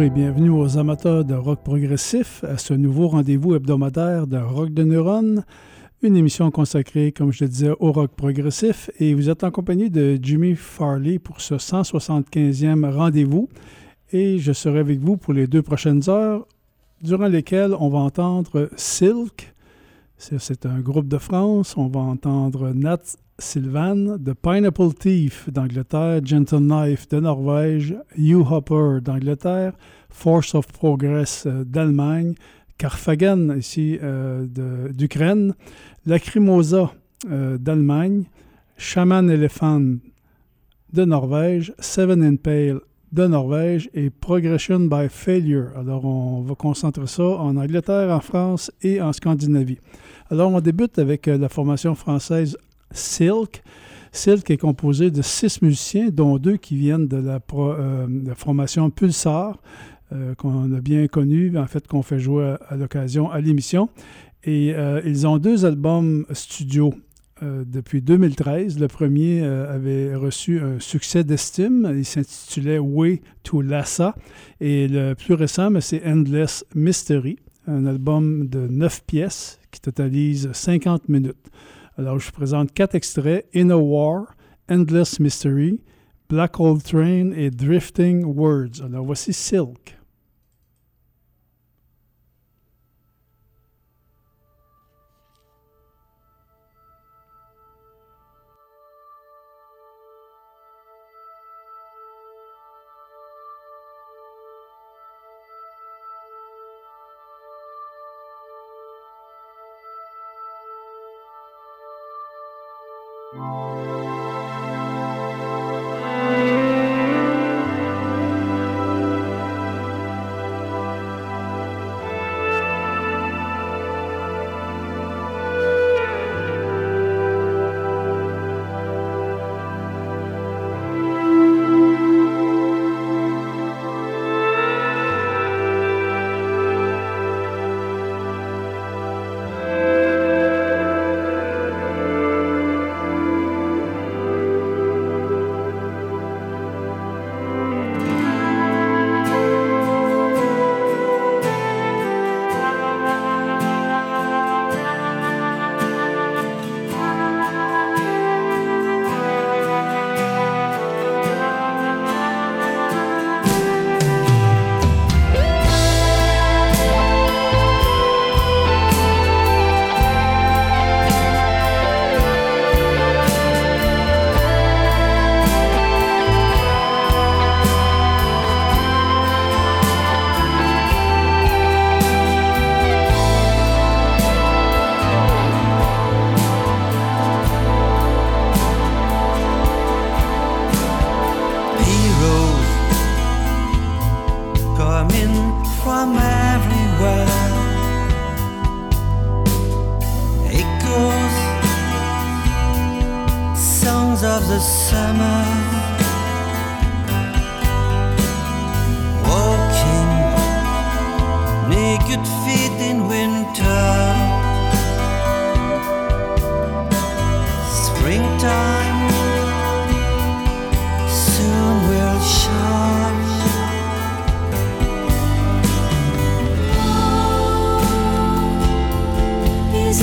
et bienvenue aux amateurs de rock progressif à ce nouveau rendez-vous hebdomadaire de Rock de Neurones, une émission consacrée, comme je le disais, au rock progressif. Et vous êtes en compagnie de Jimmy Farley pour ce 175e rendez-vous. Et je serai avec vous pour les 2 prochaines heures, durant lesquelles on va entendre Silk. C'est un groupe de France. On va entendre Nat Sylvan de Pineapple Thief d'Angleterre, Gentle Knife de Norvège, Hugh Hopper d'Angleterre, Force of Progress d'Allemagne, Carphagen ici d'Ukraine, Lacrimosa d'Allemagne, Shaman Elephant de Norvège, Seven Impale de Norvège et Progression by Failure. Alors, on va concentrer ça en Angleterre, en France et en Scandinavie. Alors, on débute avec la formation française Silk. Silk est composé de 6 musiciens, dont 2 qui viennent de la formation Pulsar, qu'on a bien connue, en fait, qu'on fait jouer à l'occasion à l'émission. Et ils ont 2 albums studio depuis 2013. Le premier avait reçu un succès d'estime. Il s'intitulait Way to Lhasa. Et le plus récent, c'est Endless Mystery, un album de 9 pièces qui totalise 50 minutes. Alors, je vous présente 4 extraits: In a War, Endless Mystery, Black Hole Train et Drifting Words. Alors, voici Silk.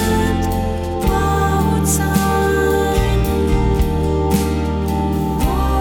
War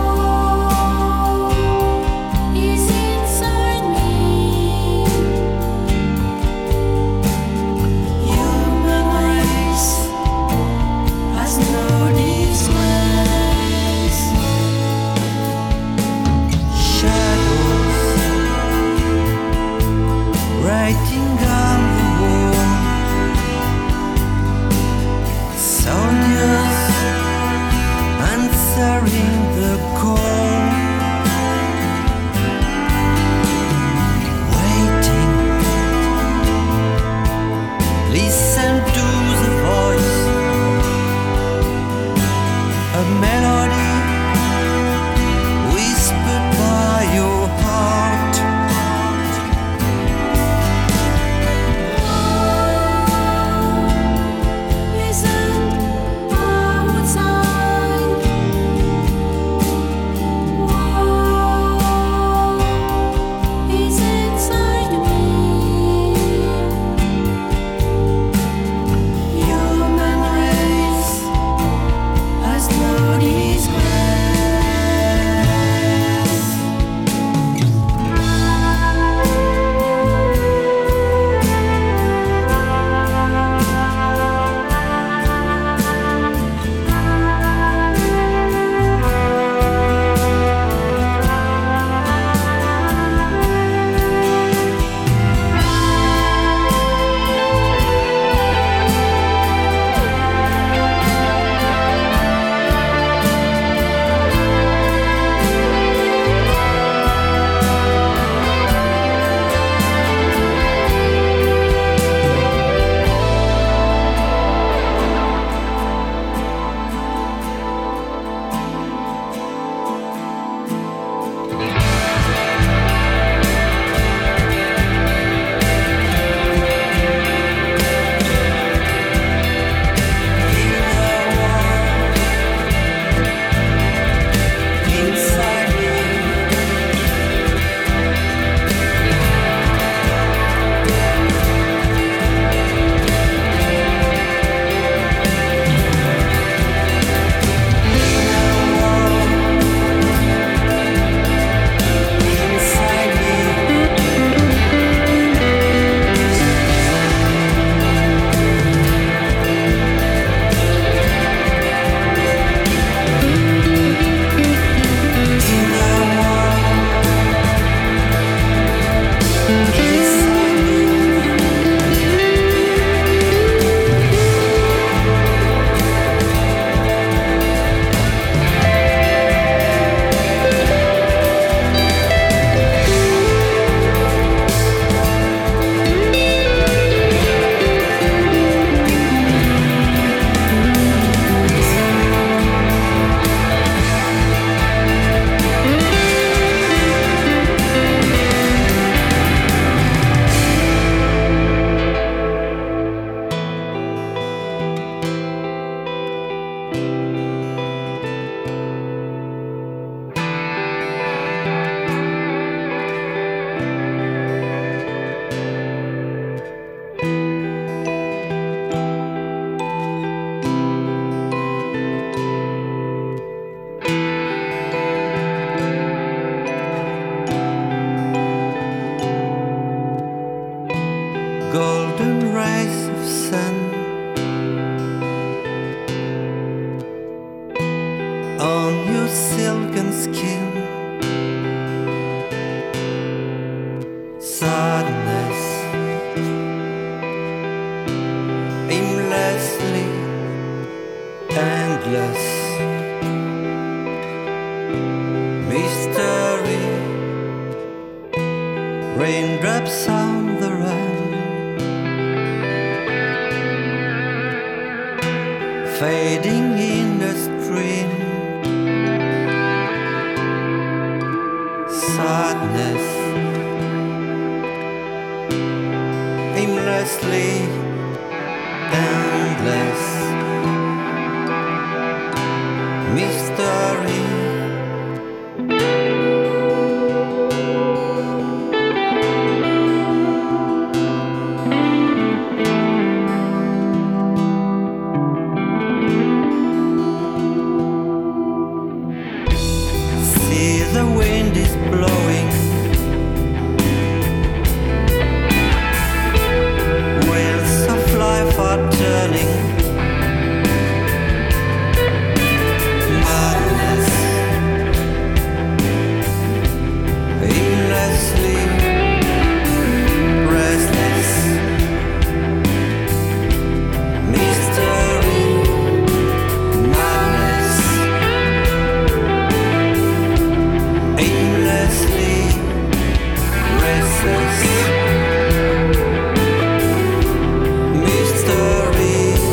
aimless mystery, raindrops on the run, fading in the stream, sadness aimlessly endless mystery. See, the wind is blowing, wheels of life are turning, madness aimlessly restless mystery, madness aimlessly restless mystery.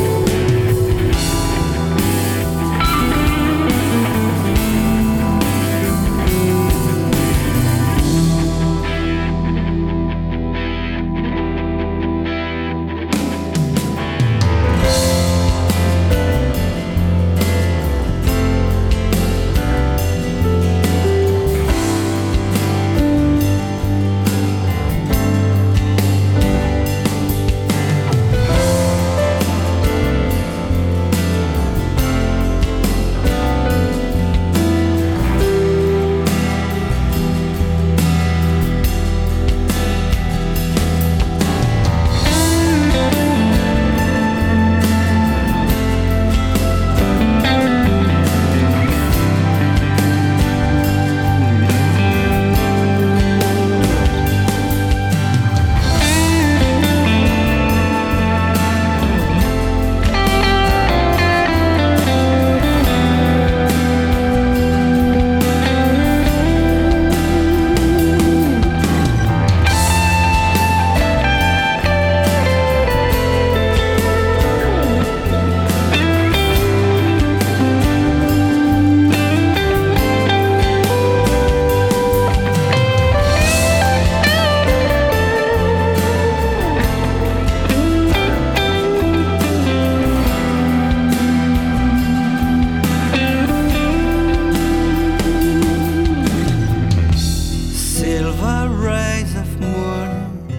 Silver rays of moon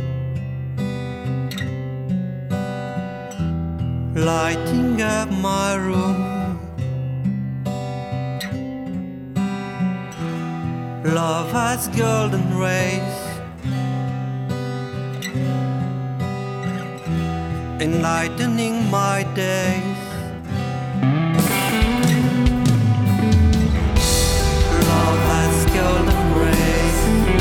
lighting up my room, love has golden rays enlightening my days, love has golden rays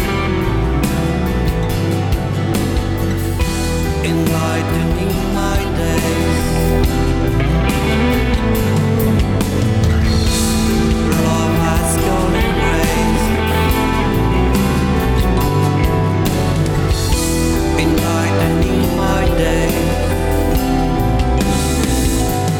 enlightening my days, love has golden rays enlightening my days.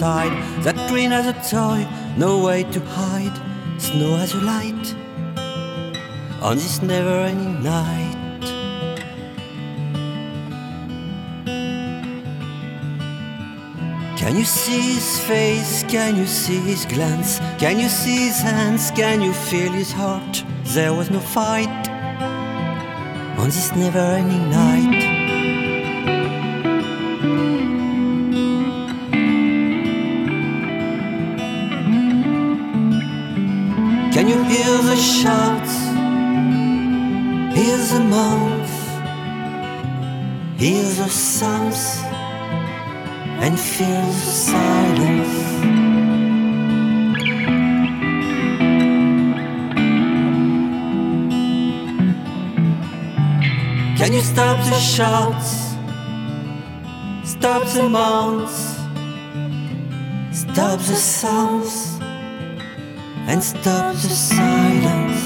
side. That green as a toy, no way to hide. Snow as a light on this never-ending night. Can you see his face? Can you see his glance? Can you see his hands? Can you feel his heart? There was no fight on this never-ending night. Can you hear the shouts? Hear the moans? Hear the sounds? And feel the silence. Can you stop the shouts? Stop the moans? Stop the sounds? And stop the silence.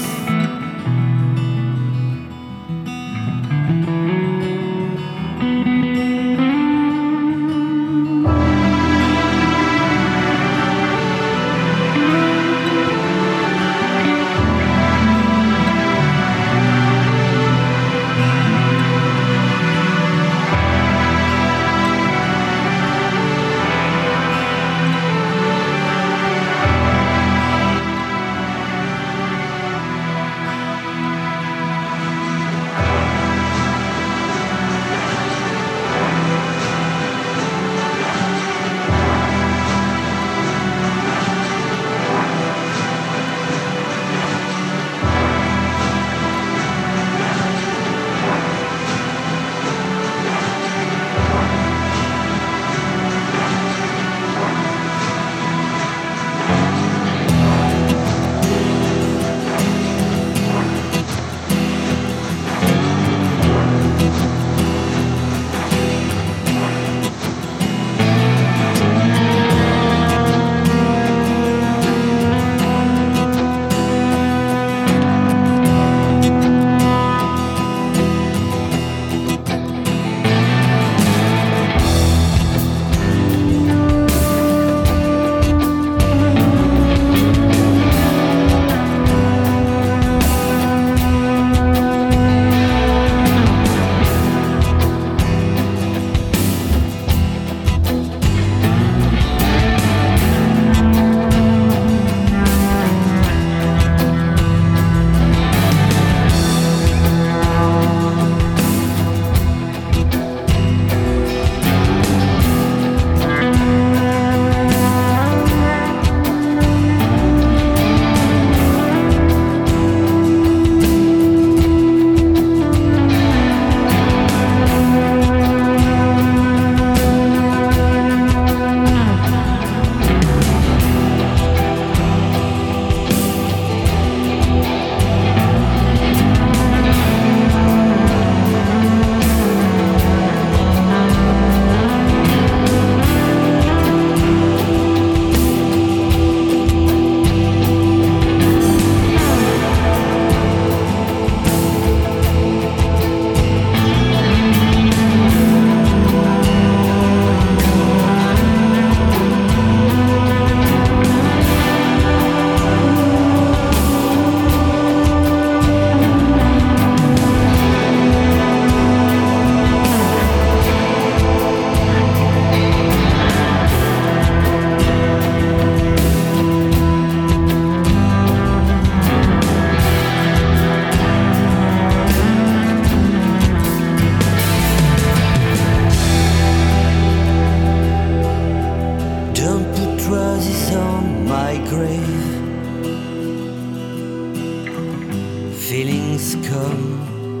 Feelings come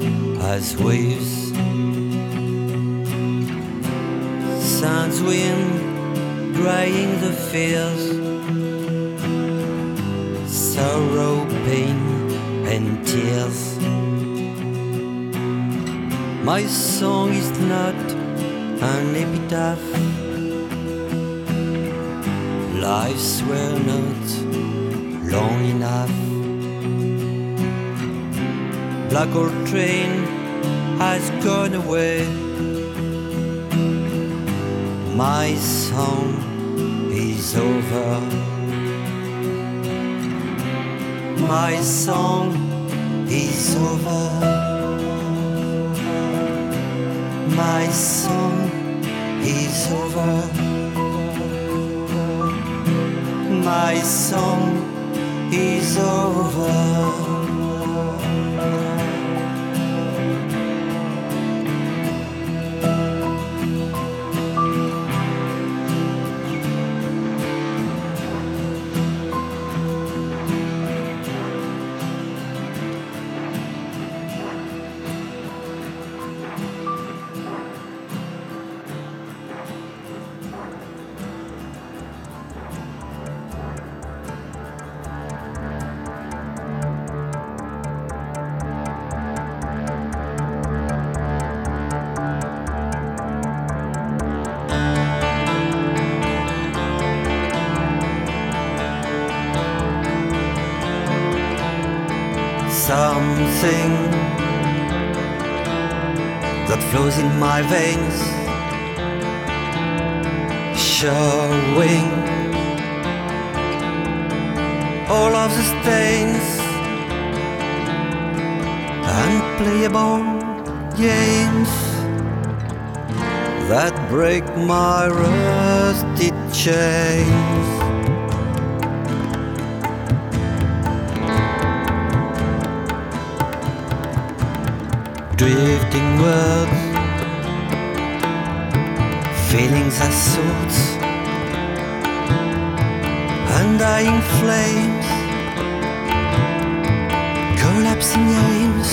as waves, sounds wind drying the fears, sorrow, pain and tears. My song is not an epitaph, lives were not long enough. Black old train has gone away. My song is is over. My song is over. My song is over. My song is over. Something that flows in my veins, showing all of the stains, unplayable games that break my rusty chains. Drifting words, feelings as thoughts, undying flames, collapsing aims,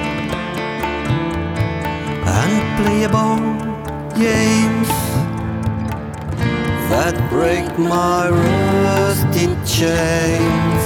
unplayable games that break my rusty chains.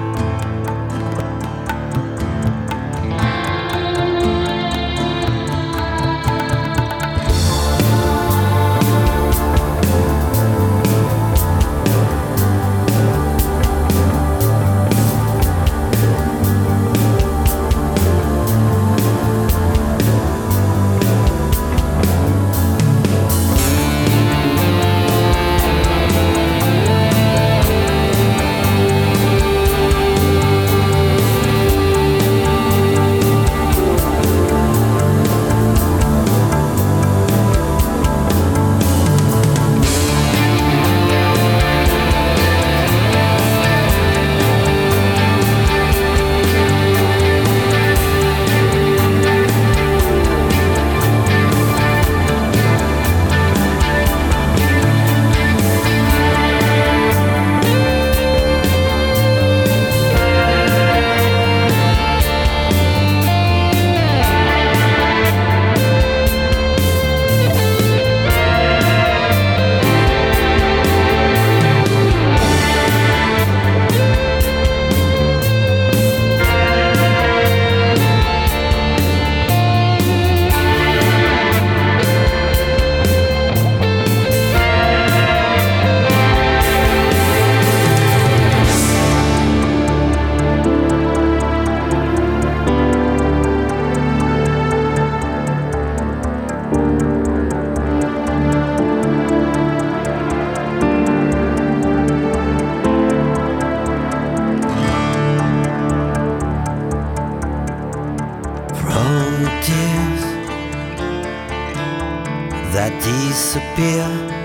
That disappear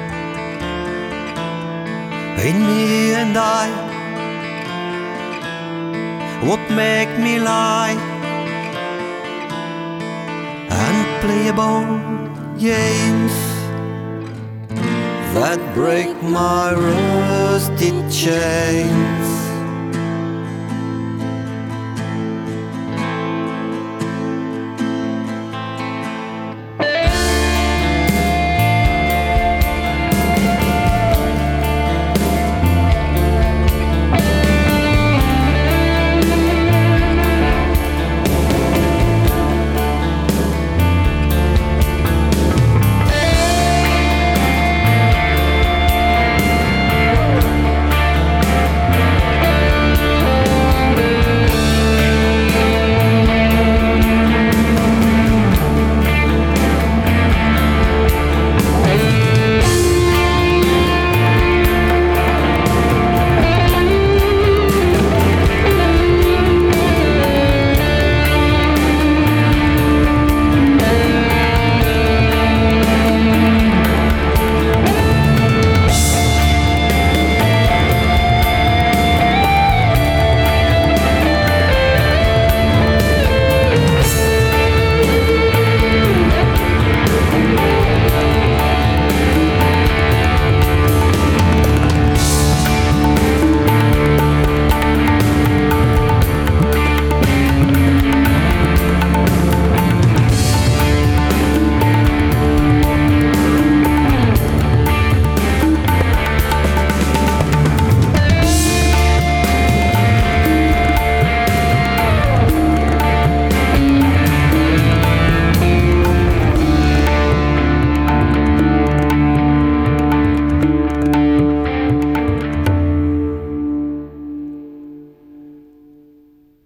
in me and I, what make me lie, unplayable games that break my rusty chains.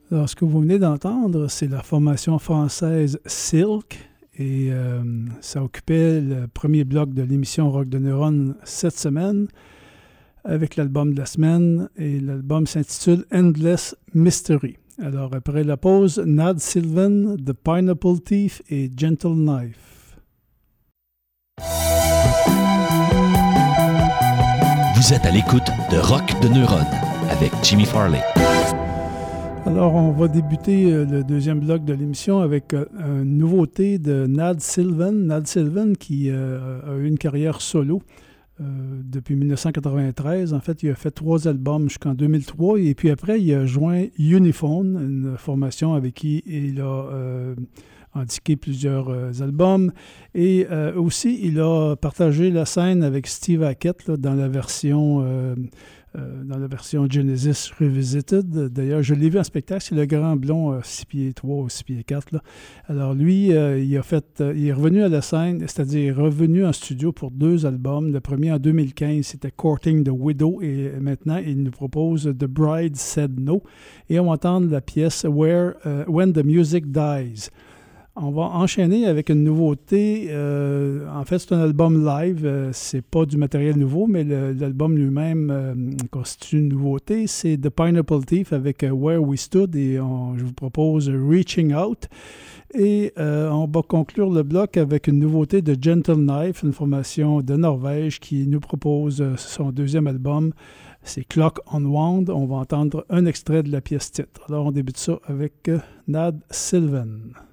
Alors, ce que vous venez d'entendre, c'est la formation française Silk. Et ça occupait le premier bloc de l'émission Rock de Neuron cette semaine avec l'album de la semaine. Et l'album s'intitule Endless Mystery. Alors, après la pause, Nad Sylvan, The Pineapple Thief et Gentle Knife. Vous êtes à l'écoute de Rock de Neuron avec Jimmy Farley. Alors, on va débuter le deuxième bloc de l'émission avec une nouveauté de Nad Sylvan. Nad Sylvan qui a eu une carrière solo depuis 1993. En fait, il a fait 3 albums jusqu'en 2003. Et puis après, il a joint Uniphone, une formation avec qui il a indiqué plusieurs albums. Et aussi, il a partagé la scène avec Steve Hackett là, dans la version Genesis Revisited. D'ailleurs, je l'ai vu en spectacle, c'est le grand blond 6 pieds 3 ou 6 pieds 4. Là. Alors lui, il est revenu à la scène, c'est-à-dire revenu en studio pour 2 albums. Le premier en 2015, c'était Courting the Widow et maintenant, il nous propose The Bride Said No. Et on va entendre la pièce When the Music Dies. On va enchaîner avec une nouveauté. En fait, c'est un album live. C'est pas du matériel nouveau, mais l'album lui-même constitue une nouveauté. C'est The Pineapple Thief avec Where We Stood et je vous propose Reaching Out. Et on va conclure le bloc avec une nouveauté de Gentle Knife, une formation de Norvège qui nous propose son deuxième album. C'est Clock on Wound. On va entendre un extrait de la pièce titre. Alors, on débute ça avec Nad Sylvan.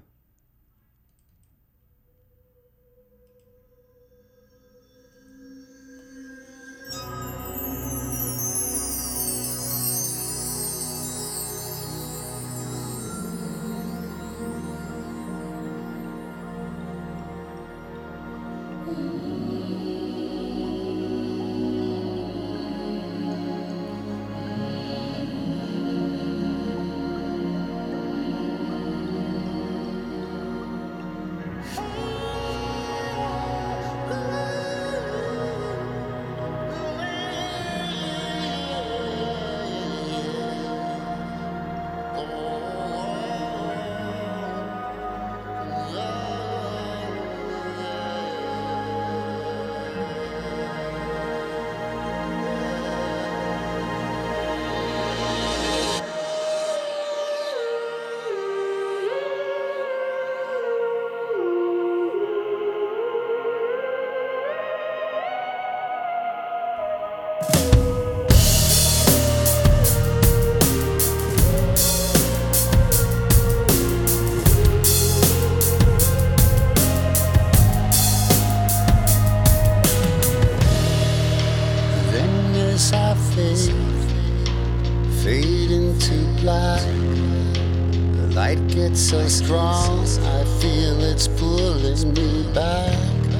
So strong, I feel it's pulling me back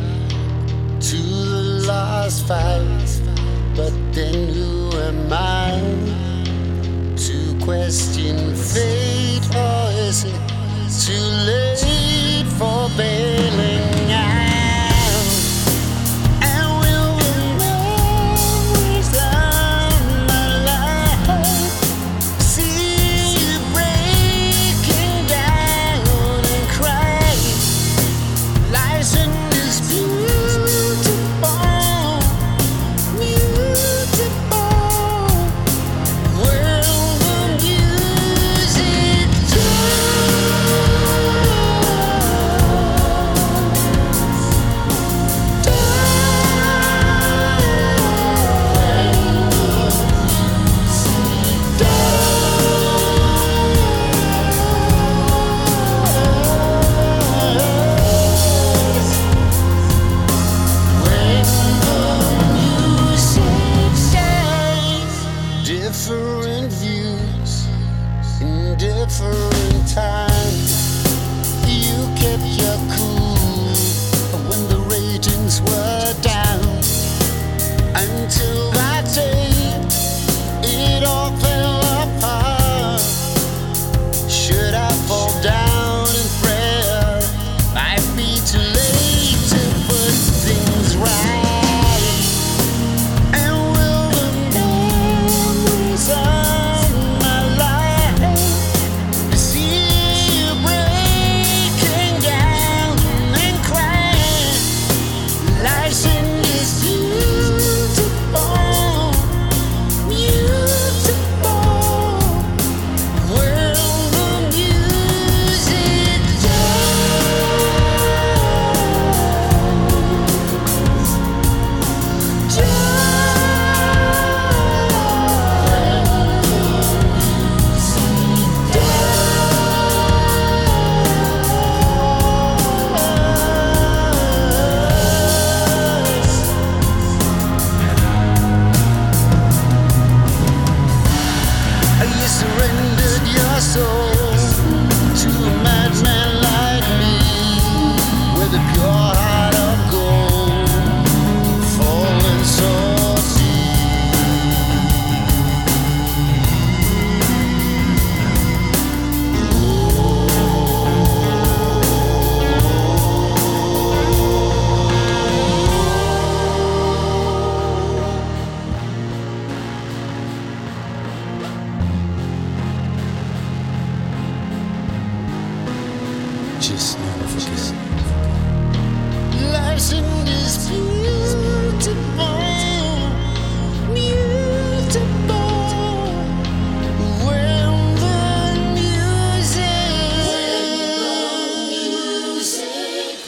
to the last fight. But then who am I to question fate, or is it too late for bailing out? And will the memories of my life see you breaking down and cry? Life's in this beautiful, world of music different views in different times. You kept your cool when the ratings were down. Until that day, it all fell apart. Should I fall down in prayer? Might be too late to put things right. just never forget. Life's in this beautiful, beautiful. When the music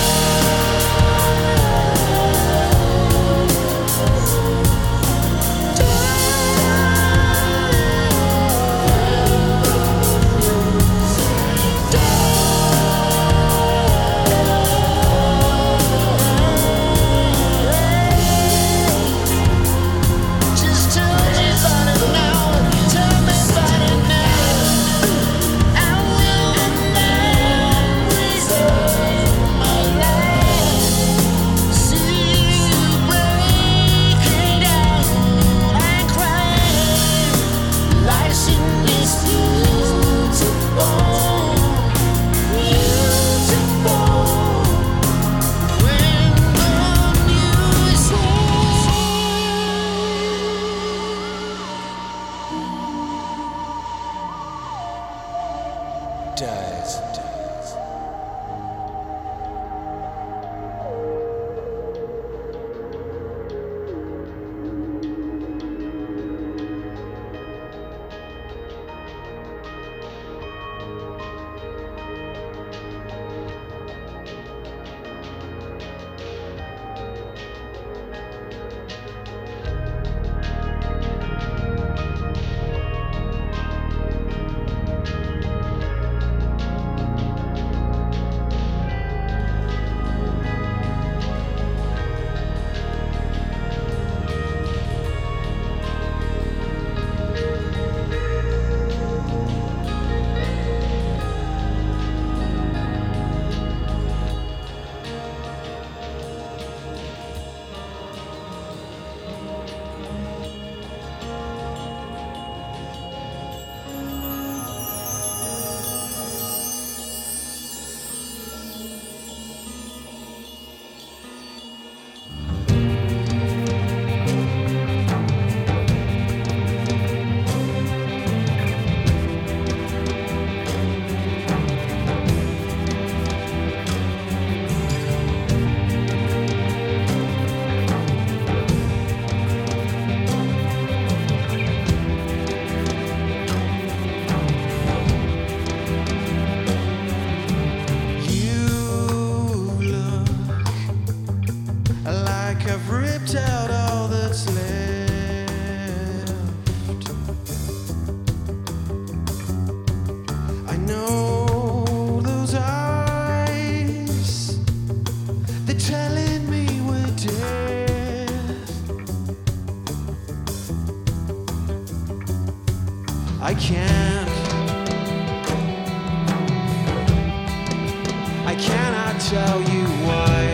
I cannot tell you why.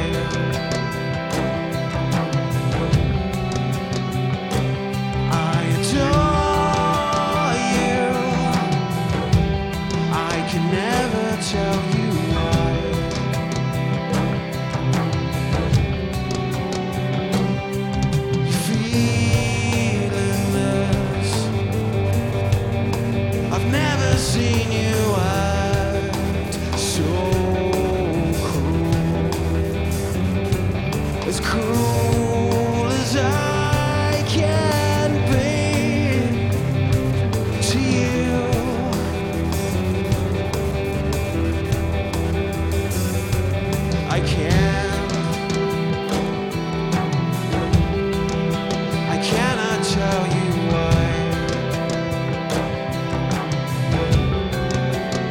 I adore you. I can never tell you why. You're feeling this. I've never seen you act so as cruel as I can be to you. I cannot tell you why.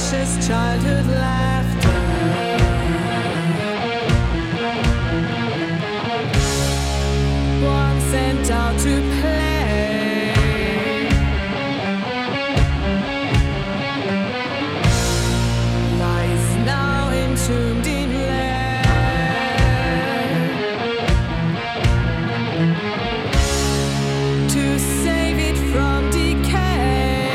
precious childhood laughter. One sent out to play, lies now entombed in lead. To save it from decay,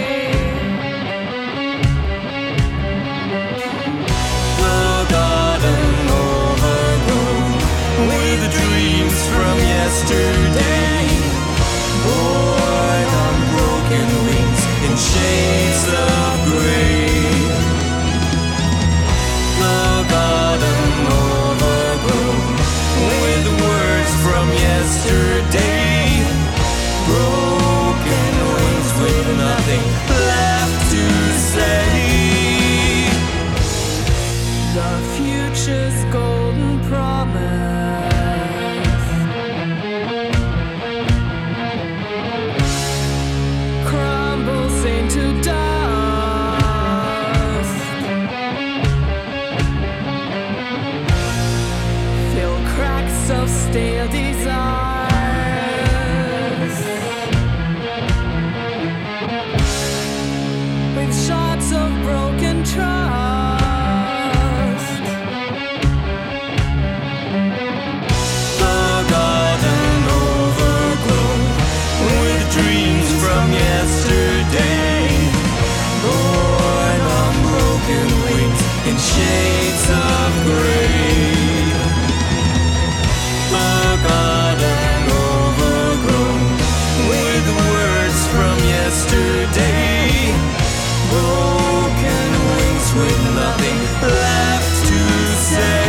The garden overgrown with dreams from yesterday, born on broken wings in shades of grey. The garden overgrown with words from yesterday, broken wings with nothing left to say. the future's golden promise crumbles into dust. Fill cracks of stale desires with shards of broken trust. The garden overgrown with dreams from yesterday, born on broken wings in shades of grey. The garden overgrown with words from yesterday, broken wings with nothing left to say.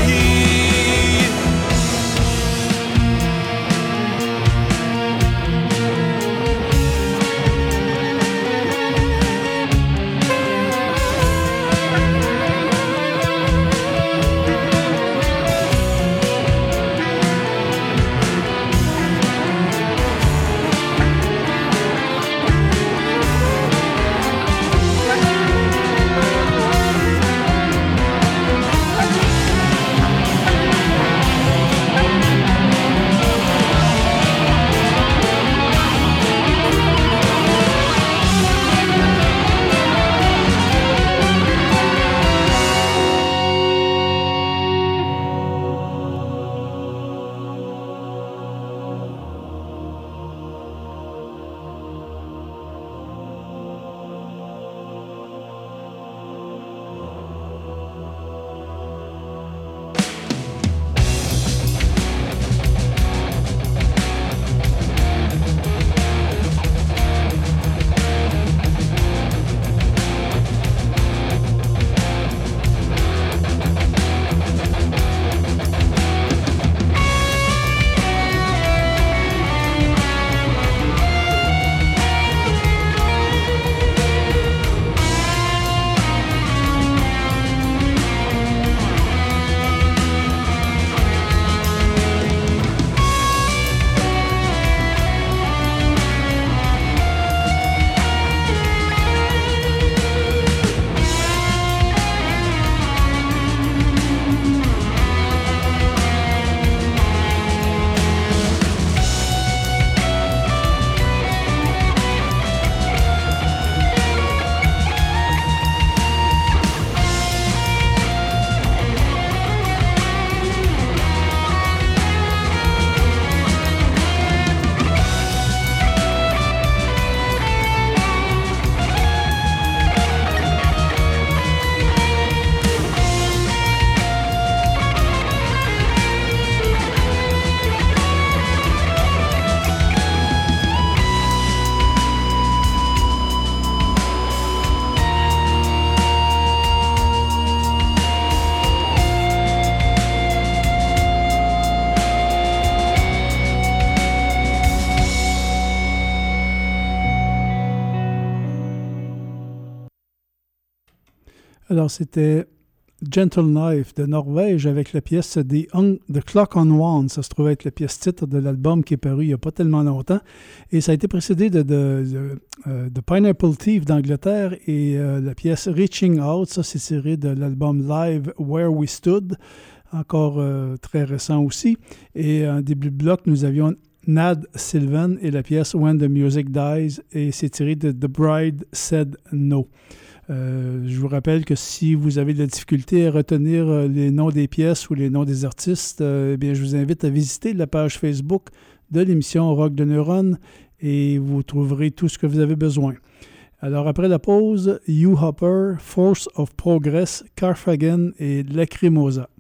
Alors, c'était Gentle Knife de Norvège avec la pièce The Clock on One. Ça se trouvait être la pièce titre de l'album qui est paru il n'y a pas tellement longtemps. Et ça a été précédé de Pineapple Thief d'Angleterre et la pièce Reaching Out. Ça, c'est tiré de l'album Live Where We Stood, encore très récent aussi. Et en début de bloc, nous avions Nad Sylvan et la pièce When the Music Dies, et c'est tiré de The Bride Said No. Je vous rappelle que si vous avez de la difficulté à retenir les noms des pièces ou les noms des artistes, eh bien, je vous invite à visiter la page Facebook de l'émission Rock de Neuron et vous trouverez tout ce que vous avez besoin. Alors, après la pause, Hugh Hopper, Force of Progress, Carfagan et Lacrimosa.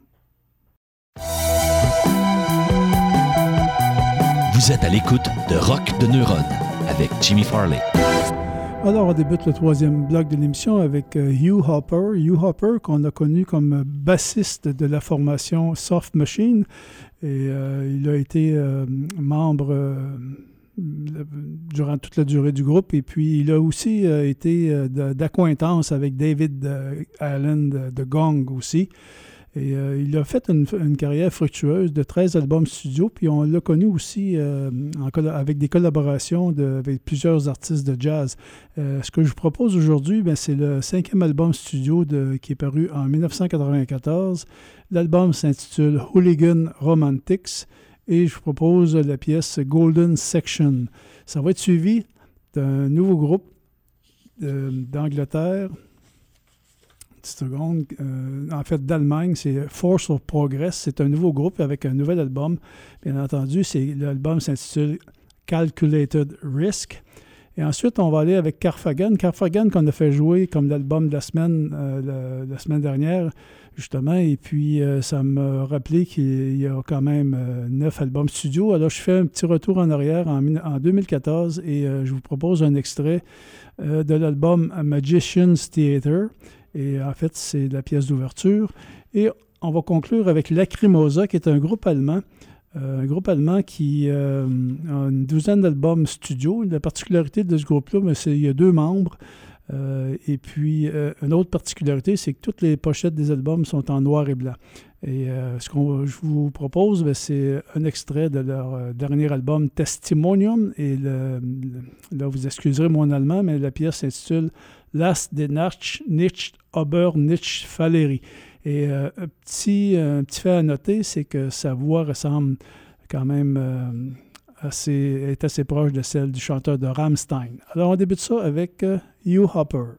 Vous êtes à l'écoute de Rock de Neuron avec Jimmy Farley. Alors, on débute le troisième bloc de l'émission avec Hugh Hopper. Hugh Hopper, qu'on a connu comme bassiste de la formation Soft Machine. Et il a été membre durant toute la durée du groupe. Et puis, il a aussi été d'acquaintance avec David Allen de Gong aussi. Et il a fait une carrière fructueuse de 13 albums studio, puis on l'a connu aussi avec des collaborations avec plusieurs artistes de jazz. Ce que je vous propose aujourd'hui, c'est le 5e album studio qui est paru en 1994. L'album s'intitule Hooligan Romantics et je vous propose la pièce Golden Section. Ça va être suivi d'un nouveau groupe d'Angleterre. Seconde, en fait d'Allemagne, c'est Force of Progress. C'est un nouveau groupe avec un nouvel album. Bien entendu, l'album s'intitule Calculated Risk. Et ensuite, on va aller avec Carfagan. Carfagan qu'on a fait jouer comme l'album de la semaine dernière, justement. Et puis, ça m'a rappelé qu'il y a quand même 9 albums studio. Alors, je fais un petit retour en arrière en 2014 et je vous propose un extrait de l'album Magician's Theatre. Et en fait, c'est la pièce d'ouverture. Et on va conclure avec Lacrimosa, qui est un groupe allemand. Un groupe allemand qui a une douzaine d'albums studio. La particularité de ce groupe-là, c'est qu'il y a 2 membres. Et puis, une autre particularité, c'est que toutes les pochettes des albums sont en noir et blanc. Et ce que je vous propose, c'est un extrait de leur dernier album, Testimonium. Et là, vous excuserez mon allemand, mais la pièce s'intitule Last des Nacht nicht aber nicht Valerie. Et un petit fait à noter, c'est que sa voix ressemble quand même est assez proche de celle du chanteur de Rammstein. Alors, on débute ça avec Hugh Hopper.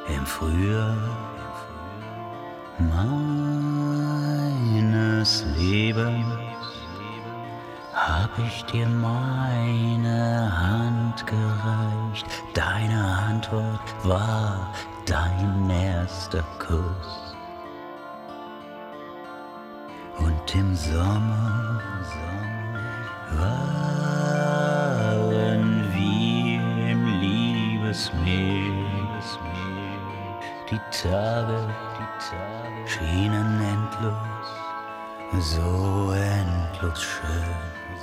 im Frühjahr meines Lebens hab ich dir meine Hand gereicht. Deine Antwort war dein erster Kuss. Und im Sommer waren wir im Liebesmeer. Die Tage schienen endlos, so endlos schön.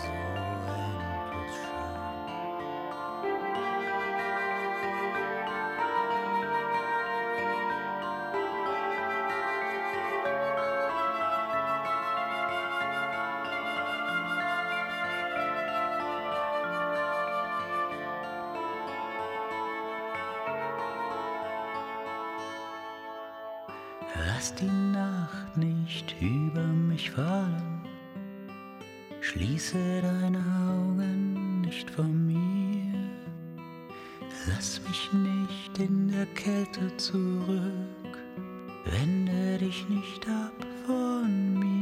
Lass die Nacht nicht über mich fallen, schließe deine Augen nicht vor mir, lass mich nicht in der Kälte zurück, wende dich nicht ab von mir.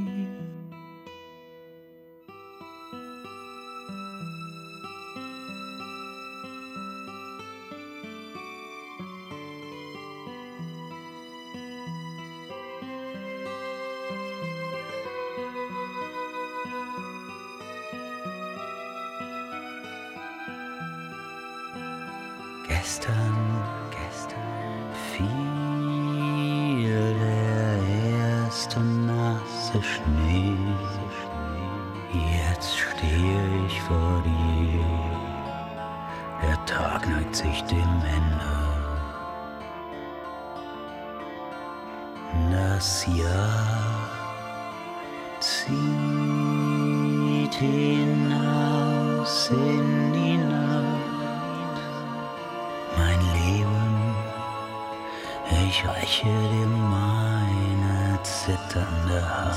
Gestern fiel der erste nasse Schnee. Jetzt stehe ich vor dir, der Tag neigt sich dem Ende. Das Jahr zieht hinaus in die Nacht. Mein Leben, ich reiche dir meine zitternde Hand.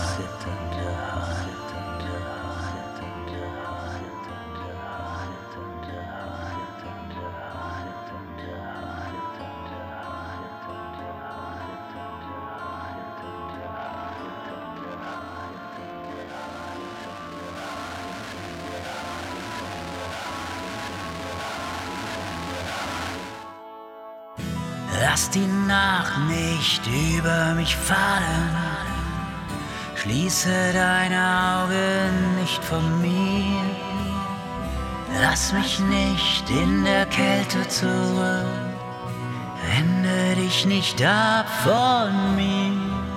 Lass die Nacht nicht über mich fallen, schließe deine Augen nicht von mir, lass mich nicht in der Kälte zurück, wende dich nicht ab von mir.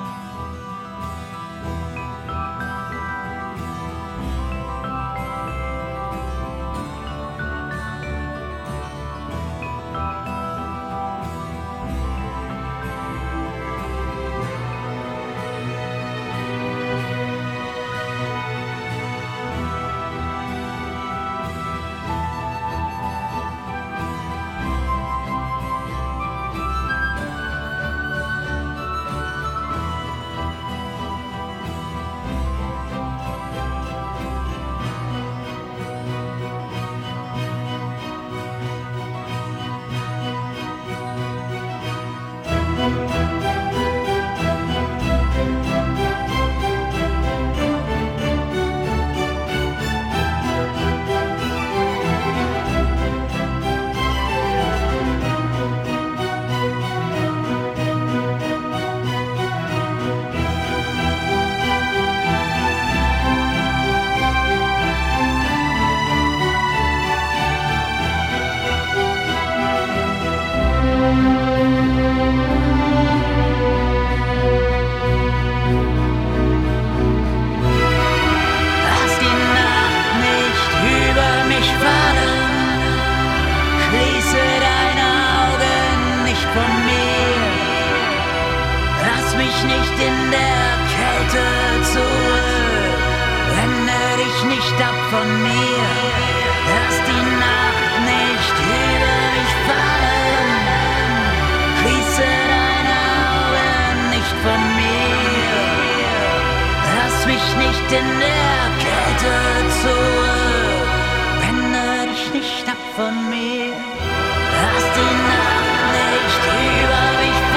Nicht in der Kälte zurück, wende dich nicht ab von mir, lass die Nacht nicht über mich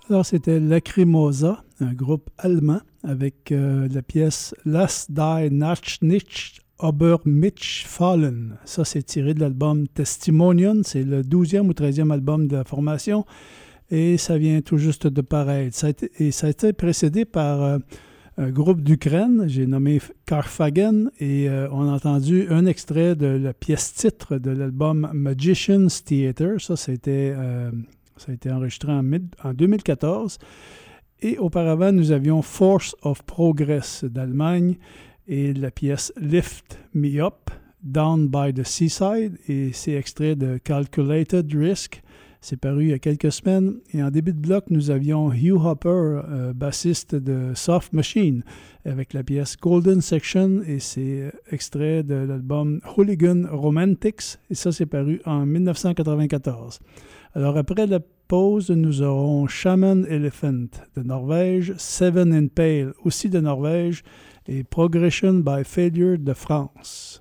Alors, c'était Lacrimosa, un groupe allemand, avec la pièce Lass die Nacht nicht über mich fallen. Ça, c'est tiré de l'album Testimonium. C'est le 12e ou 13e album de la formation. Et ça vient tout juste de paraître. Ça a été précédé par un groupe d'Ukraine, j'ai nommé Karphagen, et on a entendu un extrait de la pièce titre de l'album Magician's Theatre. Ça a été enregistré en 2014. Et auparavant, nous avions Force of Progress d'Allemagne et la pièce Lift Me Up, Down by the Seaside. Et c'est extrait de Calculated Risk. C'est paru il y a quelques semaines. Et en début de bloc, nous avions Hugh Hopper, bassiste de Soft Machine, avec la pièce Golden Section. Et c'est extrait de l'album Hooligan Romantics. Et ça, c'est paru en 1994. Alors, après la pause, nous aurons Shaman Elephant de Norvège, Seven in Pale aussi de Norvège et Progression by Failure de France.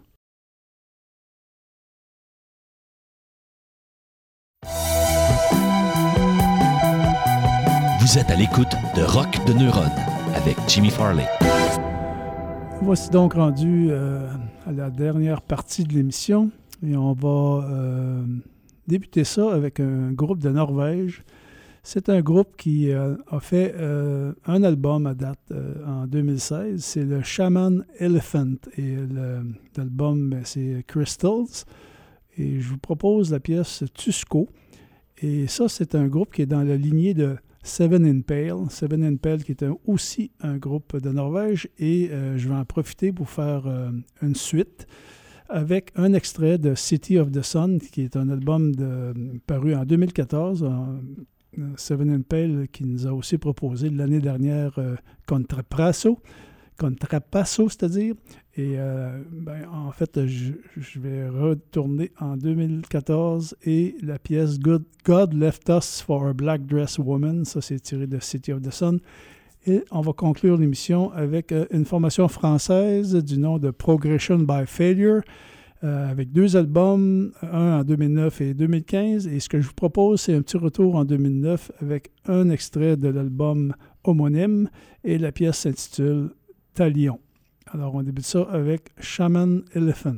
Vous êtes à l'écoute de Rock de Neuronne avec Jimmy Farley. Voici donc rendu à la dernière partie de l'émission et on va débuter ça avec un groupe de Norvège. C'est un groupe qui a fait un album à date en 2016. C'est le Shaman Elephant et l'album, c'est Crystals. Et je vous propose la pièce Tusco. Et ça, c'est un groupe qui est dans la lignée de Seven in Pale. Seven in Pale qui est aussi un groupe de Norvège. Et je vais en profiter pour faire une suite avec un extrait de City of the Sun, qui est un album paru en 2014. Seven in Pale qui nous a aussi proposé l'année dernière Contrapasso, c'est-à-dire. Et en fait, je vais retourner en 2014 et la pièce God Left Us for a Black Dress Woman, ça c'est tiré de City of the Sun. Et on va conclure l'émission avec une formation française du nom de Progression by Failure, avec 2 albums, un en 2009 et 2015. Et ce que je vous propose, c'est un petit retour en 2009 avec un extrait de l'album homonyme et la pièce s'intitule Talion. Alors, on débute ça avec Shaman Elephant.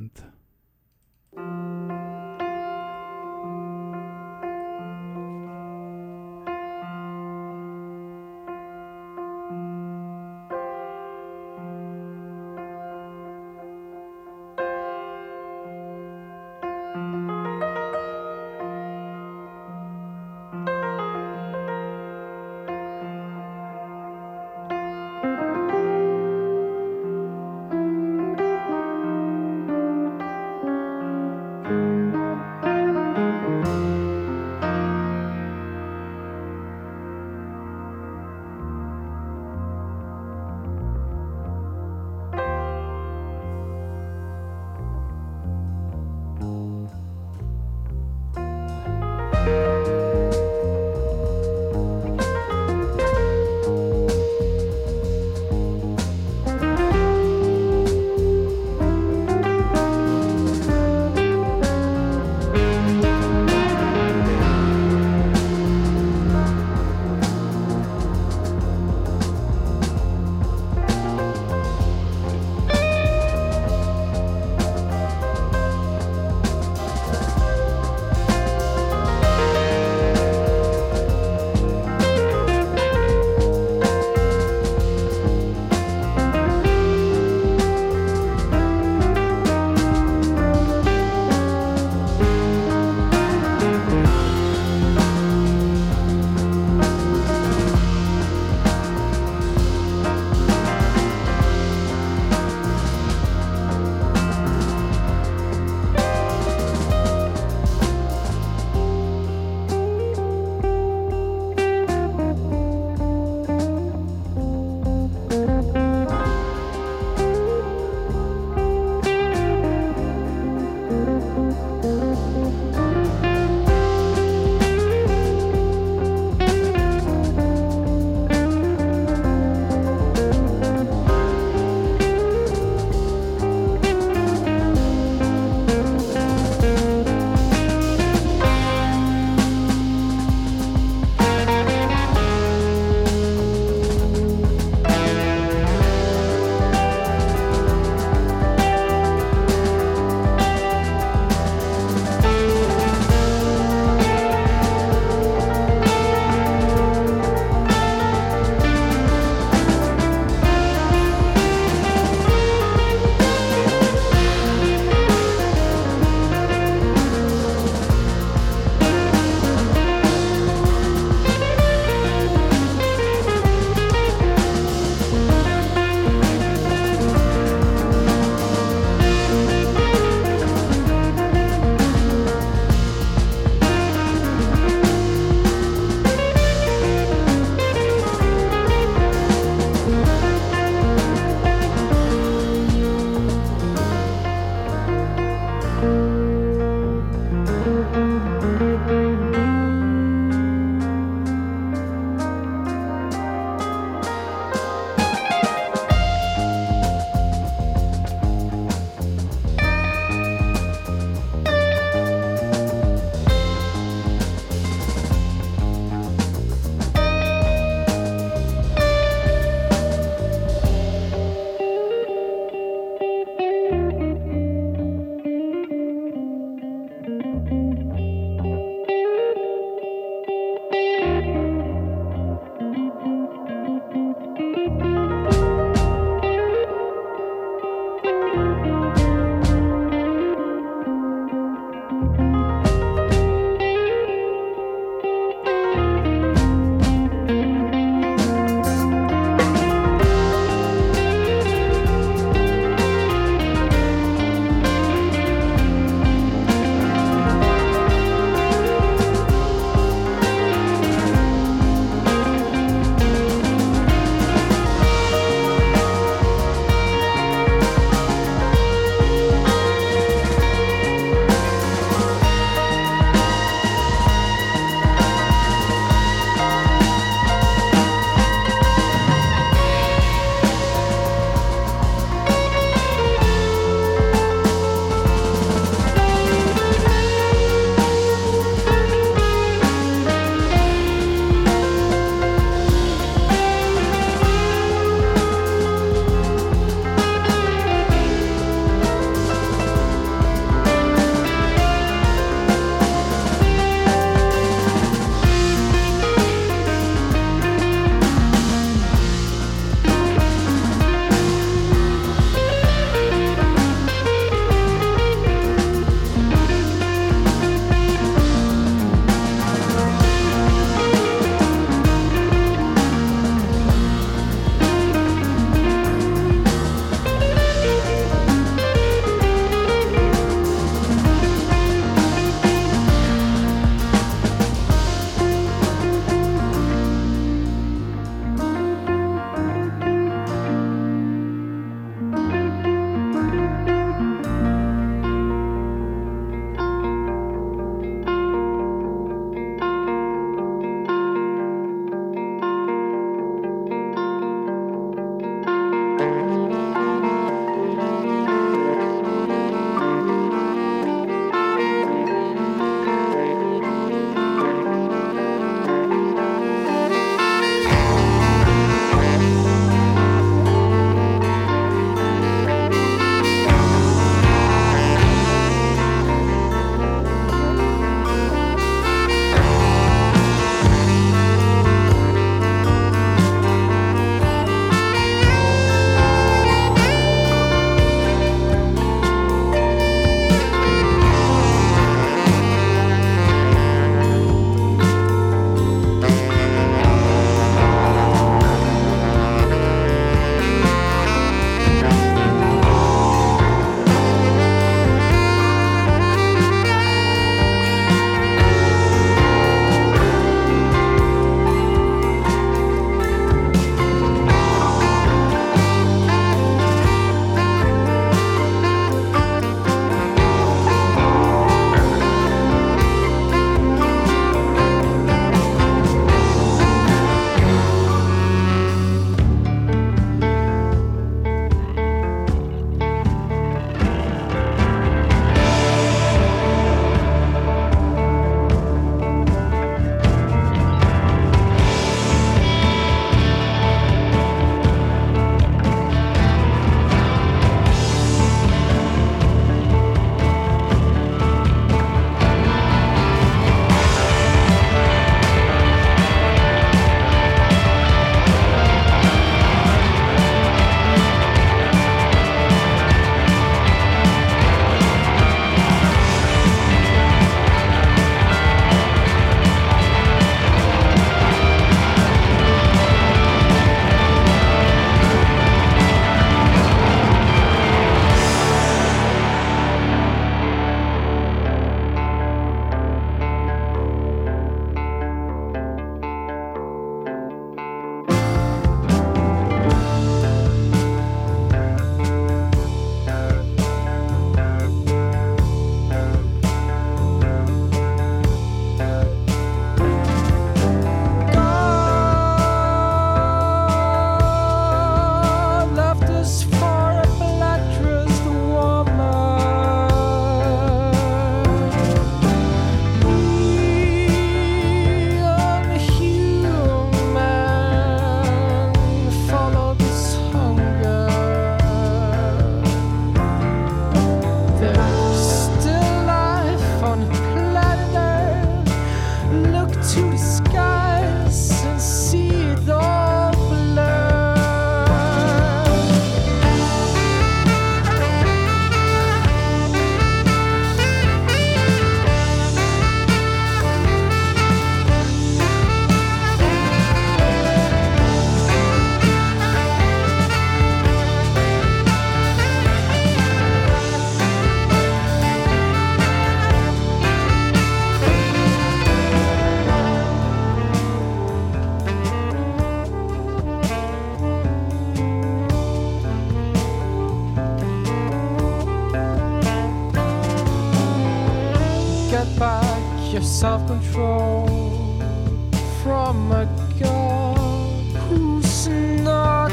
self-control from a God who's not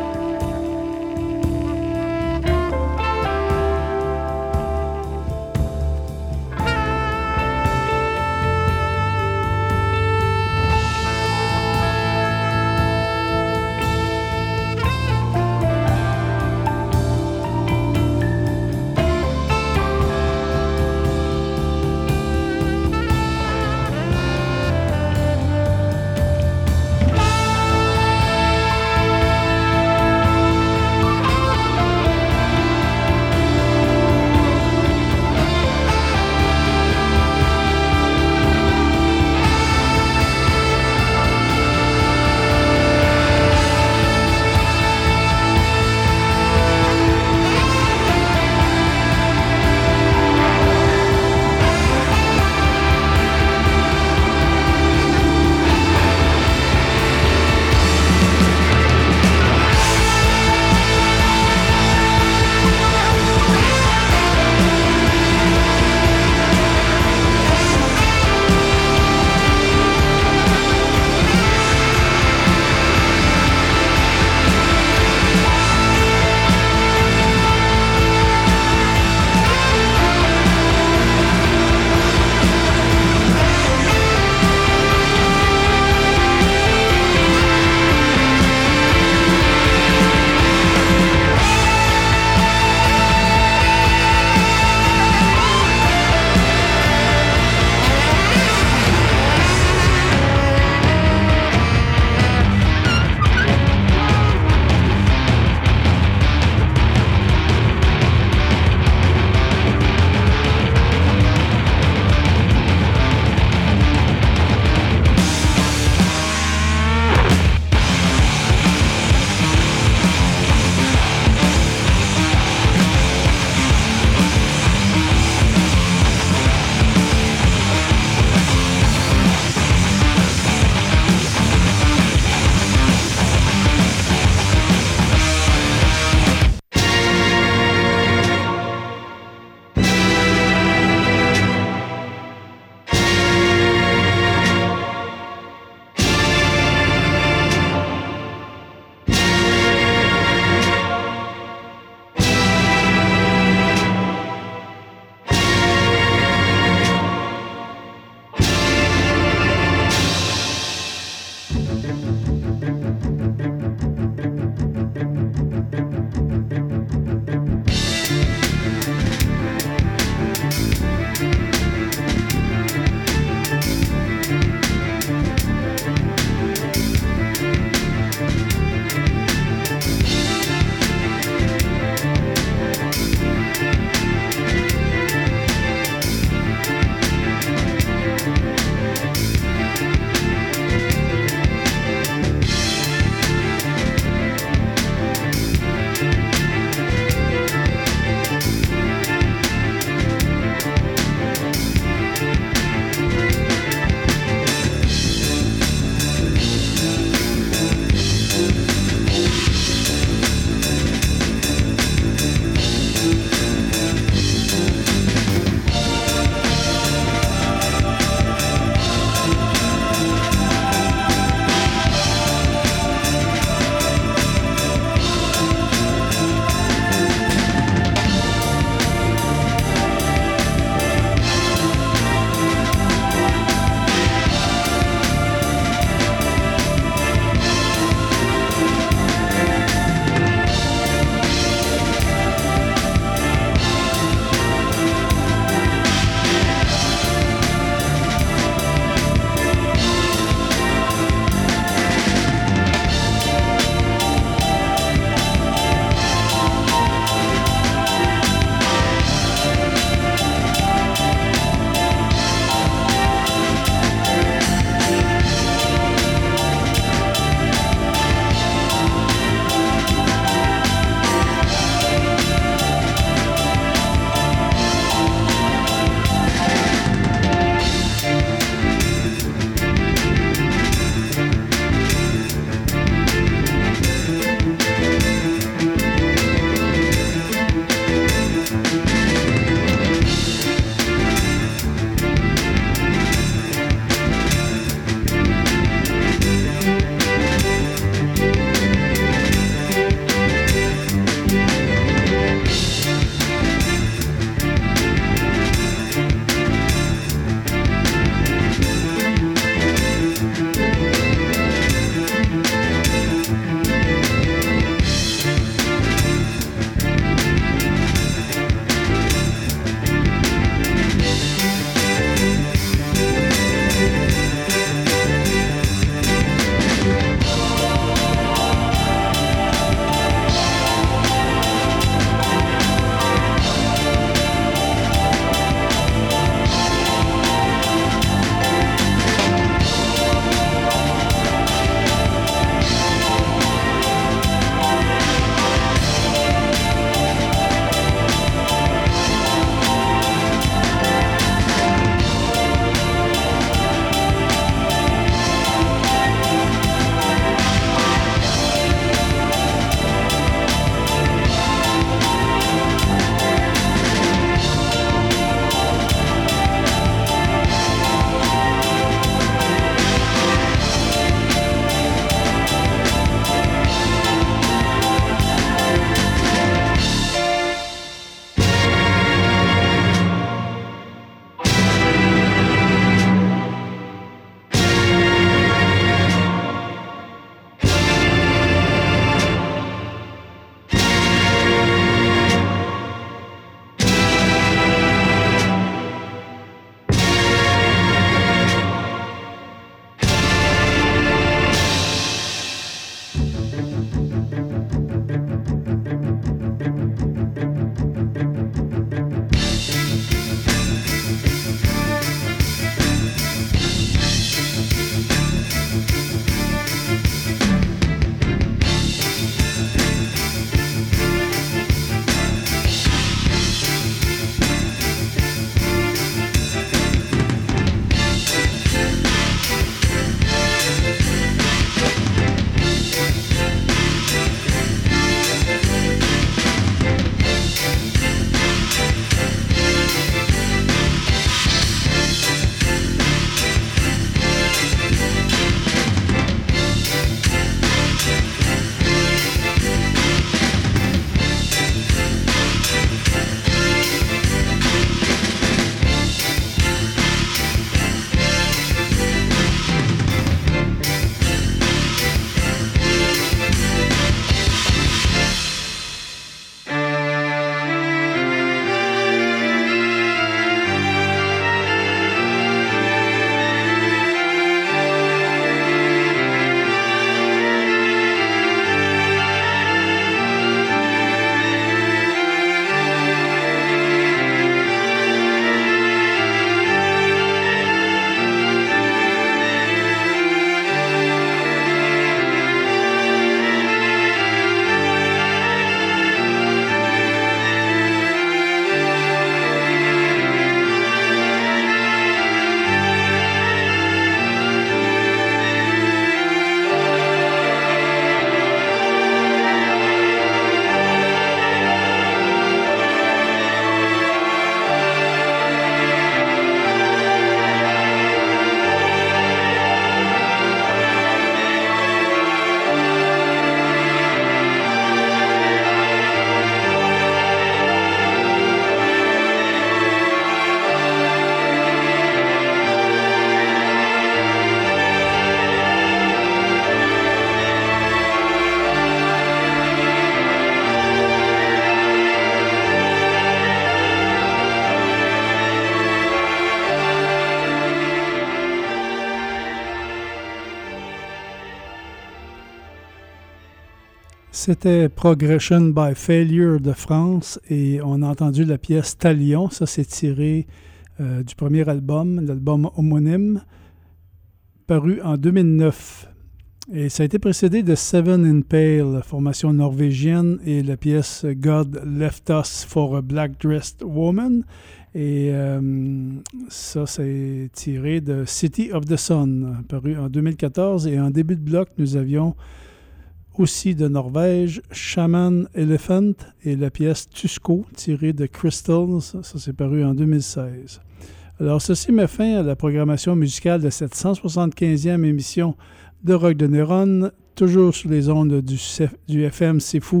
C'était Progression by Failure de France et on a entendu la pièce Talion. Ça, c'est tiré du premier album, l'album homonyme, paru en 2009. Et ça a été précédé de Seven in Pale, formation norvégienne, et la pièce God Left Us for a Black Dressed Woman. Et ça, c'est tiré de City of the Sun, paru en 2014. Et en début de bloc, nous avions aussi de Norvège, Shaman Elephant et la pièce Tusco, tirée de Crystals. Ça, c'est paru en 2016. Alors, ceci met fin à la programmation musicale de cette 175e émission de Rock de Neuron, toujours sur les ondes du FM C'est Fou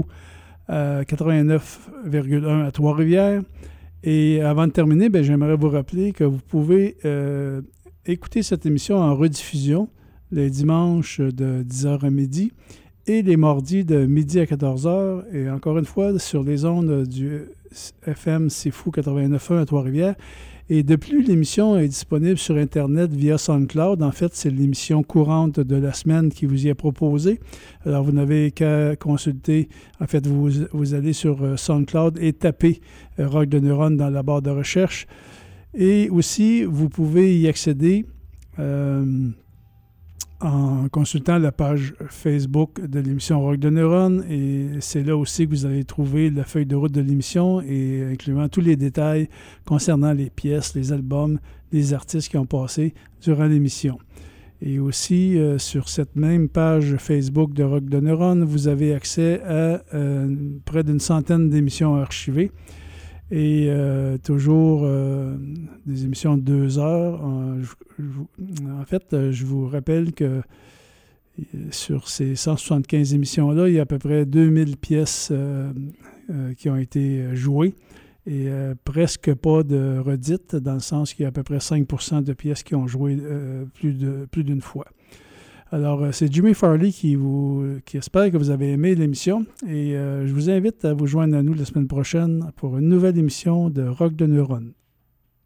89,1 à Trois-Rivières. Et avant de terminer, j'aimerais vous rappeler que vous pouvez écouter cette émission en rediffusion les dimanches de 10h à midi et les mardis de midi à 14h. Et encore une fois, sur les ondes du FM C'est Fou 89.1 à Trois-Rivières. Et de plus, l'émission est disponible sur Internet via SoundCloud. En fait, c'est l'émission courante de la semaine qui vous y est proposée. Alors, vous n'avez qu'à consulter. En fait, vous allez sur SoundCloud et tapez Rock de Neuron dans la barre de recherche. Et aussi, vous pouvez y accéder en consultant la page Facebook de l'émission Rock de Neuron. Et c'est là aussi que vous allez trouver la feuille de route de l'émission et incluant tous les détails concernant les pièces, les albums, les artistes qui ont passé durant l'émission. Et aussi, sur cette même page Facebook de Rock de Neuron, vous avez accès à près d'une centaine d'émissions archivées. Et toujours des émissions de 2 heures. En fait, je vous rappelle que sur ces 175 émissions-là, il y a à peu près 2000 pièces qui ont été jouées et presque pas de redites, dans le sens qu'il y a à peu près 5% de pièces qui ont joué plus d'une fois. Alors, c'est Jimmy Farley qui espère que vous avez aimé l'émission et je vous invite à vous joindre à nous la semaine prochaine pour une nouvelle émission de Rock de Neuron.